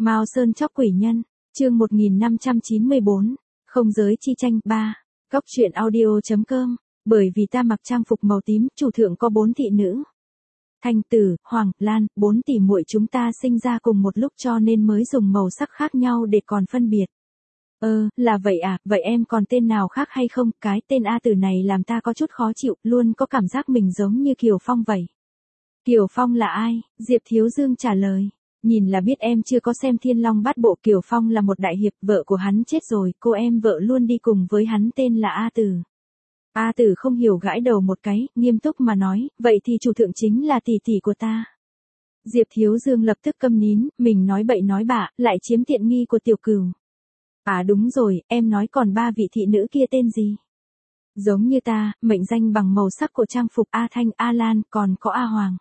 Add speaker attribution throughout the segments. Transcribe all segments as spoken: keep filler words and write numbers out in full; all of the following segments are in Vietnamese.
Speaker 1: Mao Sơn chóc quỷ nhân, chương một nghìn năm trăm chín mươi bốn, không giới chi tranh ba, góc truyện audio chấm com, bởi vì ta mặc trang phục màu tím, chủ thượng có bốn thị nữ. Thanh Tử, Hoàng, Lan, bốn tỷ muội chúng ta sinh ra cùng một lúc cho nên mới dùng màu sắc khác nhau để còn phân biệt. Ơ, là vậy à, vậy em còn tên nào khác hay không? Cái tên A Tử này làm ta có chút khó chịu, luôn có cảm giác mình giống như Kiều Phong vậy. Kiều Phong là ai? Diệp Thiếu Dương trả lời. Nhìn là biết em chưa có xem Thiên Long Bát Bộ. Kiều Phong là một đại hiệp, vợ của hắn chết rồi, cô em vợ luôn đi cùng với hắn tên là A Tử. A Tử không hiểu gãi đầu một cái, nghiêm túc mà nói, vậy thì chủ thượng chính là tỷ tỷ của ta. Diệp Thiếu Dương lập tức câm nín, mình nói bậy nói bạ, lại chiếm tiện nghi của Tiểu Cửu. À đúng rồi, em nói còn ba vị thị nữ kia tên gì? Giống như ta, mệnh danh bằng màu sắc của trang phục A Thanh, A Lan, còn có A Hoàng.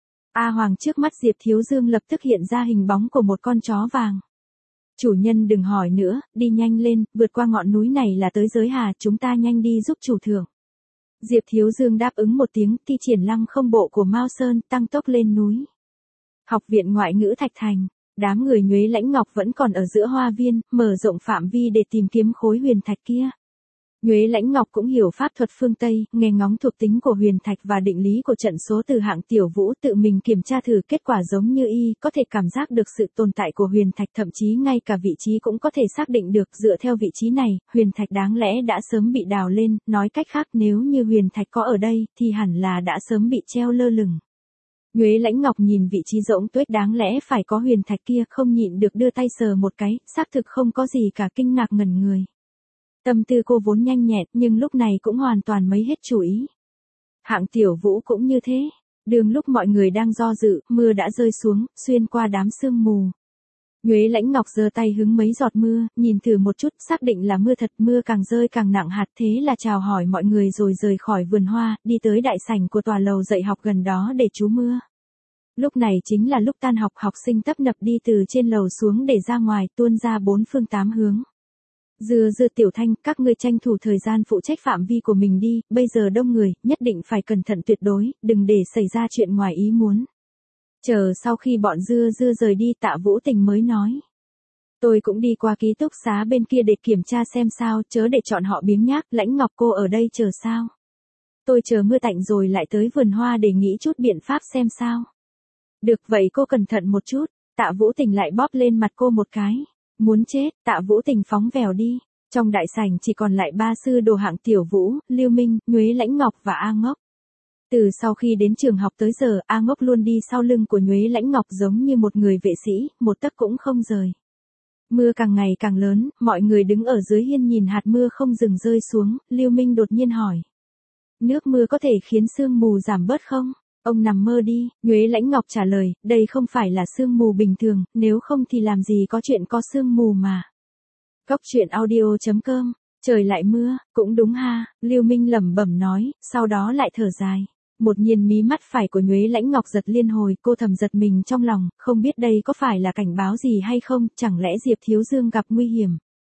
Speaker 1: A Hoàng trước mắt Diệp Thiếu Dương lập tức hiện ra hình bóng của một con chó vàng. Chủ nhân đừng hỏi nữa, đi nhanh lên, vượt qua ngọn núi này là tới giới hà, chúng ta nhanh đi giúp chủ thượng. Diệp Thiếu Dương đáp ứng một tiếng, thi triển lăng không bộ của Mao Sơn, tăng tốc lên núi. Học viện ngoại ngữ Thạch Thành, đám người Nhuế Lãnh Ngọc vẫn còn ở giữa hoa viên, mở rộng phạm vi để tìm kiếm khối huyền thạch kia. Nhuế Lãnh Ngọc cũng hiểu pháp thuật phương Tây, nghe ngóng thuộc tính của huyền thạch và định lý của trận số từ hạng Tiểu Vũ, tự mình kiểm tra thử kết quả giống như y, có thể cảm giác được sự tồn tại của huyền thạch, thậm chí ngay cả vị trí cũng có thể xác định được. Dựa theo vị trí này, huyền thạch đáng lẽ đã sớm bị đào lên, nói cách khác nếu như huyền thạch có ở đây, thì hẳn là đã sớm bị treo lơ lửng. Nhuế Lãnh Ngọc nhìn vị trí rỗng tuếch đáng lẽ phải có huyền thạch kia, không nhịn được đưa tay sờ một cái, xác thực không có gì cả, kinh ngạc ngẩn người. Tâm tư cô vốn nhanh nhẹn, nhưng lúc này cũng hoàn toàn mấy hết chủ ý. Hạng Tiểu Vũ cũng như thế. Đường lúc mọi người đang do dự, mưa đã rơi xuống, xuyên qua đám sương mù. Nhuế Lãnh Ngọc giơ tay hứng mấy giọt mưa, nhìn thử một chút, xác định là mưa thật, mưa càng rơi càng nặng hạt, thế là chào hỏi mọi người rồi rời khỏi vườn hoa, đi tới đại sảnh của tòa lầu dạy học gần đó để trú mưa. Lúc này chính là lúc tan học, học sinh tấp nập đi từ trên lầu xuống để ra ngoài, tuôn ra bốn phương tám hướng. Dưa dưa Tiểu Thanh, các ngươi tranh thủ thời gian phụ trách phạm vi của mình đi, bây giờ đông người, nhất định phải cẩn thận tuyệt đối, đừng để xảy ra chuyện ngoài ý muốn. Chờ sau khi bọn dưa dưa rời đi, Tạ Vũ Tình mới nói. Tôi cũng đi qua ký túc xá bên kia để kiểm tra xem sao, chớ để chọn họ biếng nhác. Lãnh Ngọc cô ở đây chờ sao? Tôi chờ mưa tạnh rồi lại tới vườn hoa để nghĩ chút biện pháp xem sao. Được vậy cô cẩn thận một chút. Tạ Vũ Tình lại bóp lên mặt cô một cái. Muốn chết, Tạ Vũ Tình phóng vèo đi. Trong đại sảnh chỉ còn lại ba sư đồ hạng Tiểu Vũ, Lưu Minh, Nhuế Lãnh Ngọc và A Ngốc. Từ sau khi đến trường học tới giờ, A Ngốc luôn đi sau lưng của Nhuế Lãnh Ngọc giống như một người vệ sĩ, một tấc cũng không rời. Mưa càng ngày càng lớn, mọi người đứng ở dưới hiên nhìn hạt mưa không dừng rơi xuống, Lưu Minh đột nhiên hỏi. Nước mưa có thể khiến sương mù giảm bớt không? Ông nằm mơ đi, Nhuế Lãnh Ngọc trả lời, đây không phải là sương mù bình thường, nếu không thì làm gì có chuyện có sương mù mà. Góc truyện audio chấm com, trời lại mưa, cũng đúng ha, Lưu Minh lẩm bẩm nói, sau đó lại thở dài. Một nhiên mí mắt phải của Nhuế Lãnh Ngọc giật liên hồi, cô thầm giật mình trong lòng, không biết đây có phải là cảnh báo gì hay không, chẳng lẽ Diệp Thiếu Dương gặp nguy hiểm.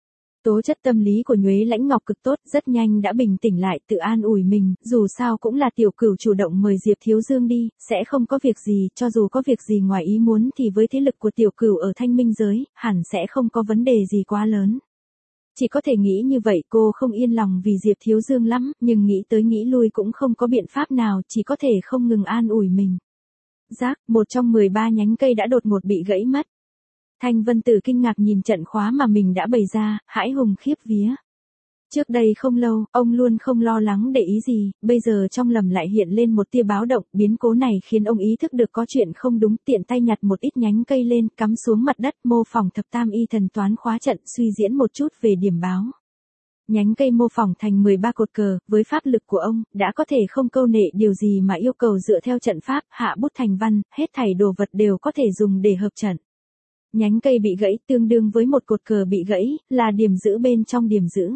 Speaker 1: Tố chất tâm lý của Nhuế Lãnh Ngọc cực tốt, rất nhanh đã bình tĩnh lại, tự an ủi mình, dù sao cũng là Tiểu Cửu chủ động mời Diệp Thiếu Dương đi, sẽ không có việc gì, cho dù có việc gì ngoài ý muốn thì với thế lực của Tiểu Cửu ở Thanh Minh giới, hẳn sẽ không có vấn đề gì quá lớn. Chỉ có thể nghĩ như vậy, cô không yên lòng vì Diệp Thiếu Dương lắm, nhưng nghĩ tới nghĩ lui cũng không có biện pháp nào, chỉ có thể không ngừng an ủi mình. Rác, một trong mười ba nhánh cây đã đột ngột bị gãy mất. Thanh Vân Tử kinh ngạc nhìn trận khóa mà mình đã bày ra, hãi hùng khiếp vía. Trước đây không lâu, ông luôn không lo lắng để ý gì, bây giờ trong lòng lại hiện lên một tia báo động, biến cố này khiến ông ý thức được có chuyện không đúng, tiện tay nhặt một ít nhánh cây lên, cắm xuống mặt đất, mô phỏng thập tam y thần toán khóa trận, suy diễn một chút về điểm báo. Nhánh cây mô phỏng thành mười ba cột cờ, với pháp lực của ông, đã có thể không câu nệ điều gì mà yêu cầu dựa theo trận pháp, hạ bút thành văn, hết thảy đồ vật đều có thể dùng để hợp trận. Nhánh cây bị gãy tương đương với một cột cờ bị gãy, là điểm giữ bên trong điểm giữ.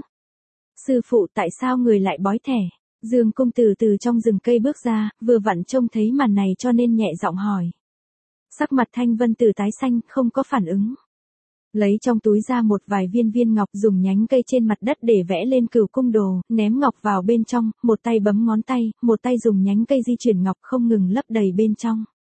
Speaker 1: Sư phụ tại sao người lại bói thẻ? Dương công tử từ trong rừng cây bước ra, vừa vặn trông thấy màn này cho nên nhẹ giọng hỏi. Sắc mặt Thanh Vân Tử tái xanh, không có phản ứng. Lấy trong túi ra một vài viên viên ngọc, dùng nhánh cây trên mặt đất để vẽ lên cửu cung đồ, ném ngọc vào bên trong, một tay bấm ngón tay, một tay dùng nhánh cây di chuyển ngọc không ngừng lấp đầy bên trong.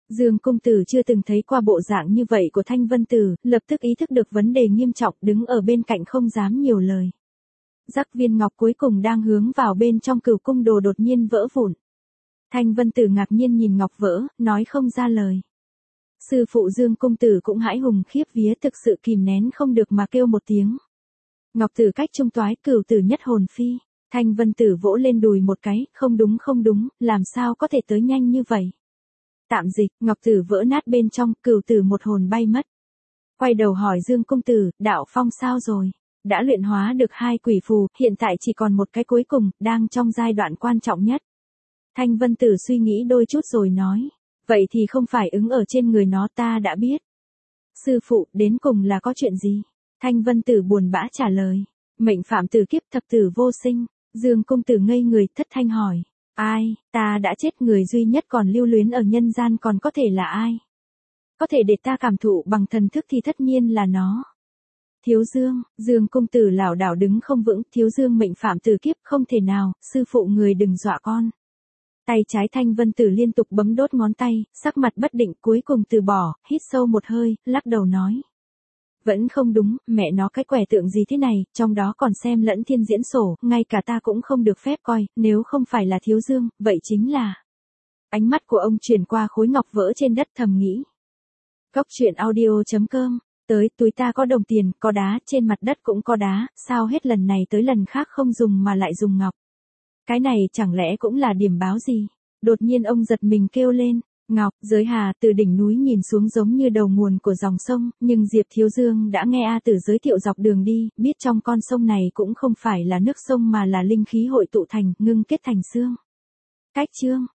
Speaker 1: Dương công tử chưa từng thấy qua bộ dạng như vậy của Thanh Vân Tử, lập tức ý thức được vấn đề nghiêm trọng, đứng ở bên cạnh không dám nhiều lời. Rắc viên ngọc cuối cùng đang hướng vào bên trong cửu cung đồ đột nhiên vỡ vụn. Thanh Vân Tử ngạc nhiên nhìn ngọc vỡ, nói không ra lời. Sư phụ Dương công tử cũng hãi hùng khiếp vía, thực sự kìm nén không được mà kêu một tiếng. Ngọc tử cách trung toái, cửu tử nhất hồn phi. Thanh Vân Tử vỗ lên đùi một cái, không đúng không đúng, làm sao có thể tới nhanh như vậy. Tạm dịch, ngọc tử vỡ nát bên trong, cửu tử một hồn bay mất. Quay đầu hỏi Dương công tử, đạo phong sao rồi? Đã luyện hóa được hai quỷ phù, hiện tại chỉ còn một cái cuối cùng, đang trong giai đoạn quan trọng nhất. Thanh Vân Tử suy nghĩ đôi chút rồi nói, vậy thì không phải ứng ở trên người nó, ta đã biết. Sư phụ, đến cùng là có chuyện gì? Thanh Vân Tử buồn bã trả lời, mệnh phạm tử kiếp, thập tử vô sinh. Dương công tử ngây người, thất thanh hỏi, ai, ta đã chết, người duy nhất còn lưu luyến ở nhân gian còn có thể là ai? Có thể để ta cảm thụ bằng thần thức thì tất nhiên là nó. Thiếu Dương, Dương công tử lảo đảo đứng không vững, Thiếu Dương mệnh phạm tử kiếp, không thể nào, sư phụ người đừng dọa con. Tay trái Thanh Vân Tử liên tục bấm đốt ngón tay, sắc mặt bất định, cuối cùng từ bỏ, hít sâu một hơi, lắc đầu nói. Vẫn không đúng, mẹ nó cái quẻ tượng gì thế này, trong đó còn xem lẫn thiên diễn sổ, ngay cả ta cũng không được phép coi, nếu không phải là Thiếu Dương, vậy chính là... Ánh mắt của ông chuyển qua khối ngọc vỡ trên đất, thầm nghĩ. Cốc truyện audio chấm com, tới, túi ta có đồng tiền, có đá, trên mặt đất cũng có đá, sao hết lần này tới lần khác không dùng mà lại dùng ngọc. Cái này chẳng lẽ cũng là điểm báo gì? Đột nhiên ông giật mình kêu lên. Ngọc, giới hà, từ đỉnh núi nhìn xuống giống như đầu nguồn của dòng sông, nhưng Diệp Thiếu Dương đã nghe A Tử giới thiệu dọc đường đi, biết trong con sông này cũng không phải là nước sông mà là linh khí hội tụ thành, ngưng kết thành xương. Cách chương